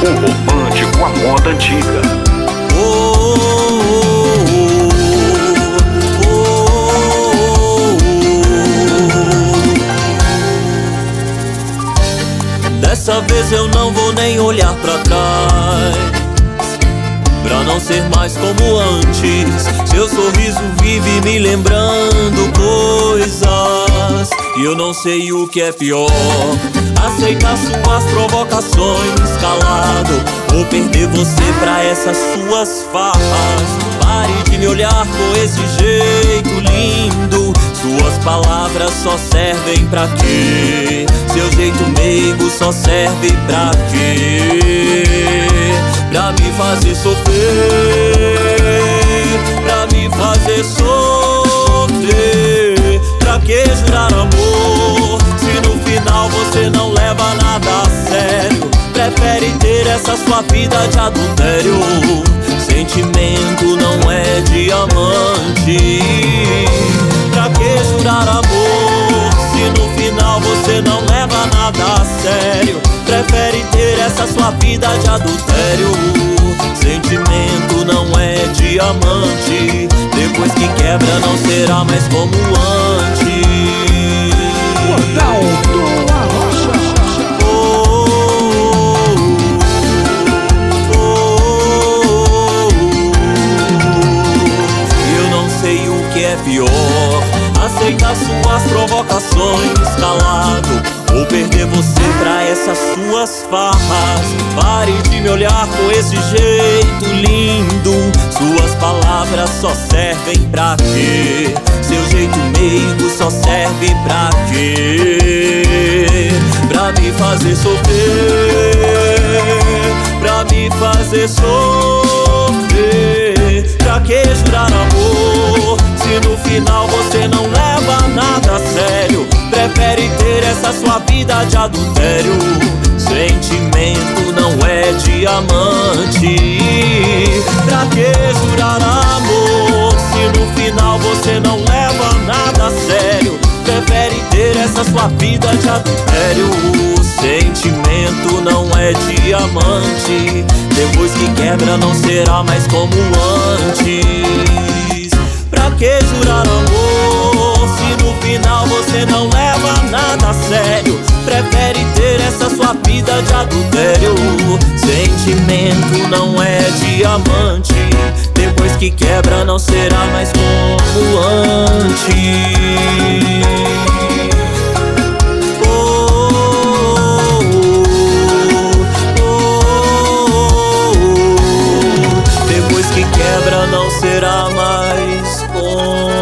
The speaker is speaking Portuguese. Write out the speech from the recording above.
Um romântico à moda antiga. Dessa vez eu não vou nem olhar pra trás, pra não ser mais como antes. Seu sorriso vive me lembrando coisas, e eu não sei o que é pior: aceitar suas provocações calado, ou perder você pra essas suas farras. Pare de me olhar com esse jeito lindo, suas palavras só servem pra quê? Seu jeito meigo só serve pra quê? Pra me fazer sofrer, pra me fazer sofrer. Pra que jurar amor, se no final você não leva nada a sério? Prefere ter essa sua vida de adultério. Sentimento não é diamante. Pra que jurar amor, se no final você não leva nada a sério? Prefere ter essa sua vida de adultério. Sentimento não é diamante. Depois que quebra não será mais como antes. Portal do Arrocha. Eu não sei o que é pior: aceitar suas provocações calado, ou perder você pra essas suas farras. Pare de me olhar com esse jeito lindo, suas palavras só servem pra quê? Seu jeito meigo só serve pra quê? Pra me fazer sofrer, pra me fazer sofrer. Pra que jurar amor, se no final você não leva nada a sério? Prefere ter essa sua vida de adultério. Sentimento não é diamante. Pra que jurar amor, se no final você não leva nada a sério? Prefere ter essa sua vida de adultério. Sentimento não é diamante. Depois que quebra não será mais como antes. Pra que jurar amor, se no final você não leva nada a sério? Prefere ter essa sua vida de adultério. Sentimento não é diamante. Depois que quebra não será mais como antes. Depois que quebra não será mais como